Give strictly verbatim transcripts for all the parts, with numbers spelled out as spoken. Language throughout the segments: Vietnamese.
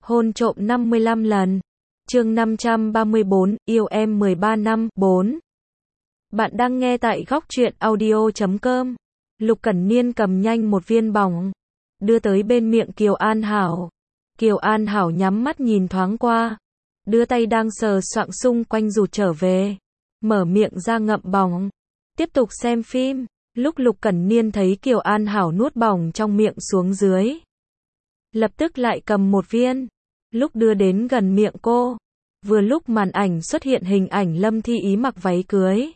Hôn trộm năm mươi lăm lần. Chương năm trăm ba mươi bốn, yêu em mười ba năm, bốn. Bạn đang nghe tại góc truyện audio chấm com. Lục Cẩn Niên cầm nhanh một viên bỏng, đưa tới bên miệng Kiều An Hảo. Kiều An Hảo nhắm mắt nhìn thoáng qua, đưa tay đang sờ soạng xung quanh rụt trở về, mở miệng ra ngậm bỏng, tiếp tục xem phim. Lúc Lục Cẩn Niên thấy Kiều An Hảo nuốt bỏng trong miệng xuống dưới, lập tức lại cầm một viên. Lúc đưa đến gần miệng cô, vừa lúc màn ảnh xuất hiện hình ảnh Lâm Thi Ý mặc váy cưới.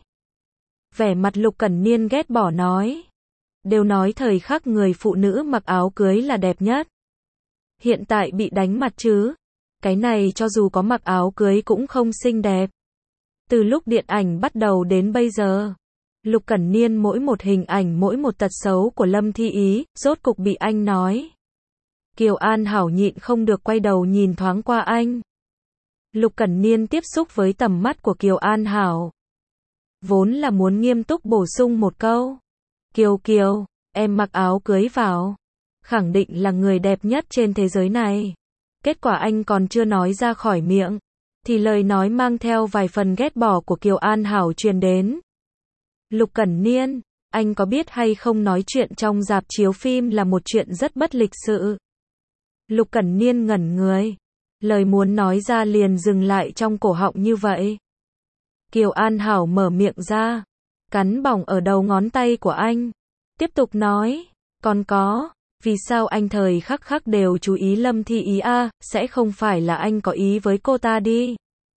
Vẻ mặt Lục Cẩn Niên ghét bỏ nói, đều nói thời khắc người phụ nữ mặc áo cưới là đẹp nhất. Hiện tại bị đánh mặt chứ, cái này cho dù có mặc áo cưới cũng không xinh đẹp. Từ lúc điện ảnh bắt đầu đến bây giờ, Lục Cẩn Niên mỗi một hình ảnh mỗi một tật xấu của Lâm Thi Ý, rốt cục bị anh nói. Kiều An Hảo nhịn không được quay đầu nhìn thoáng qua anh. Lục Cẩn Niên tiếp xúc với tầm mắt của Kiều An Hảo, vốn là muốn nghiêm túc bổ sung một câu. Kiều Kiều, em mặc áo cưới vào, khẳng định là người đẹp nhất trên thế giới này. Kết quả anh còn chưa nói ra khỏi miệng, thì lời nói mang theo vài phần ghét bỏ của Kiều An Hảo truyền đến. Lục Cẩn Niên, anh có biết hay không nói chuyện trong rạp chiếu phim là một chuyện rất bất lịch sự. Lục Cẩn Niên ngẩn người, lời muốn nói ra liền dừng lại trong cổ họng như vậy. Kiều An Hảo mở miệng ra, cắn bỏng ở đầu ngón tay của anh, tiếp tục nói, còn có, vì sao anh thời khắc khắc đều chú ý Lâm Thi Ý a, sẽ không phải là anh có ý với cô ta đi.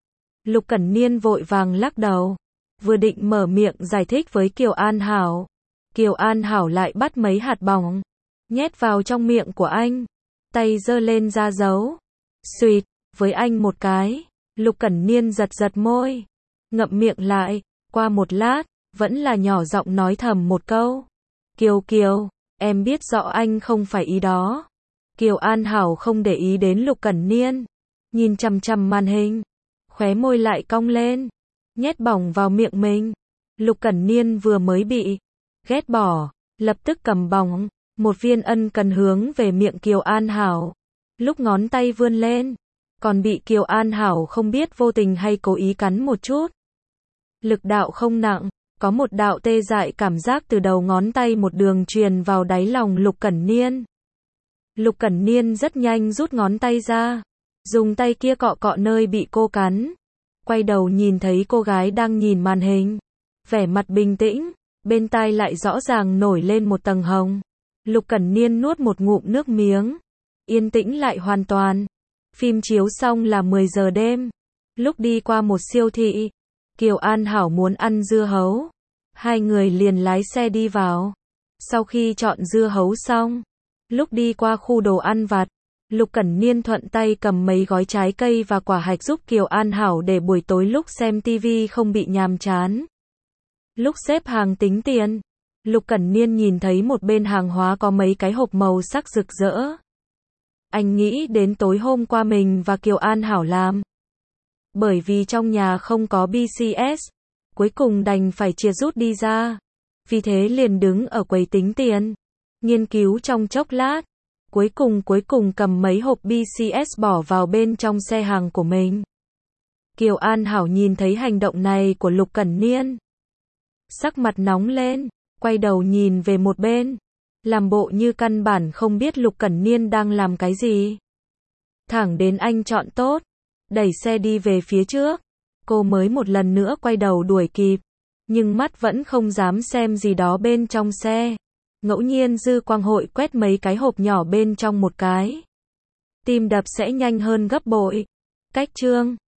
Lục Cẩn Niên vội vàng lắc đầu, vừa định mở miệng giải thích với Kiều An Hảo, Kiều An Hảo lại bắt mấy hạt bỏng, nhét vào trong miệng của anh, tay giơ lên ra dấu, suýt, với anh một cái. Lục Cẩn Niên giật giật môi, ngậm miệng lại, qua một lát, vẫn là nhỏ giọng nói thầm một câu. Kiều Kiều, em biết rõ anh không phải ý đó. Kiều An Hảo không để ý đến Lục Cẩn Niên, nhìn chằm chằm màn hình, khóe môi lại cong lên, nhét bỏng vào miệng mình. Lục Cẩn Niên vừa mới bị ghét bỏ, lập tức cầm bỏng, một viên ân cần hướng về miệng Kiều An Hảo. Lúc ngón tay vươn lên, còn bị Kiều An Hảo không biết vô tình hay cố ý cắn một chút. Lực đạo không nặng, có một đạo tê dại cảm giác từ đầu ngón tay một đường truyền vào đáy lòng Lục Cẩn Niên. Lục Cẩn Niên rất nhanh rút ngón tay ra, dùng tay kia cọ cọ nơi bị cô cắn. Quay đầu nhìn thấy cô gái đang nhìn màn hình, vẻ mặt bình tĩnh, bên tai lại rõ ràng nổi lên một tầng hồng. Lục Cẩn Niên nuốt một ngụm nước miếng, yên tĩnh lại hoàn toàn. Phim chiếu xong là mười giờ đêm, lúc đi qua một siêu thị, Kiều An Hảo muốn ăn dưa hấu, hai người liền lái xe đi vào. Sau khi chọn dưa hấu xong, lúc đi qua khu đồ ăn vặt, Lục Cẩn Niên thuận tay cầm mấy gói trái cây và quả hạch giúp Kiều An Hảo để buổi tối lúc xem tivi không bị nhàm chán. Lúc xếp hàng tính tiền, Lục Cẩn Niên nhìn thấy một bên hàng hóa có mấy cái hộp màu sắc rực rỡ. Anh nghĩ đến tối hôm qua mình và Kiều An Hảo làm. Bởi vì trong nhà không có bê xê ét, cuối cùng đành phải chia rút đi ra. Vì thế liền đứng ở quầy tính tiền, nghiên cứu trong chốc lát. Cuối cùng cuối cùng cầm mấy hộp bê xê ét bỏ vào bên trong xe hàng của mình. Kiều An Hảo nhìn thấy hành động này của Lục Cẩn Niên, sắc mặt nóng lên, quay đầu nhìn về một bên, làm bộ như căn bản không biết Lục Cẩn Niên đang làm cái gì. Thẳng đến anh chọn tốt, đẩy xe đi về phía trước, cô mới một lần nữa quay đầu đuổi kịp, nhưng mắt vẫn không dám xem gì đó bên trong xe. Ngẫu nhiên dư quang hội quét mấy cái hộp nhỏ bên trong một cái, tim đập sẽ nhanh hơn gấp bội. Cách chương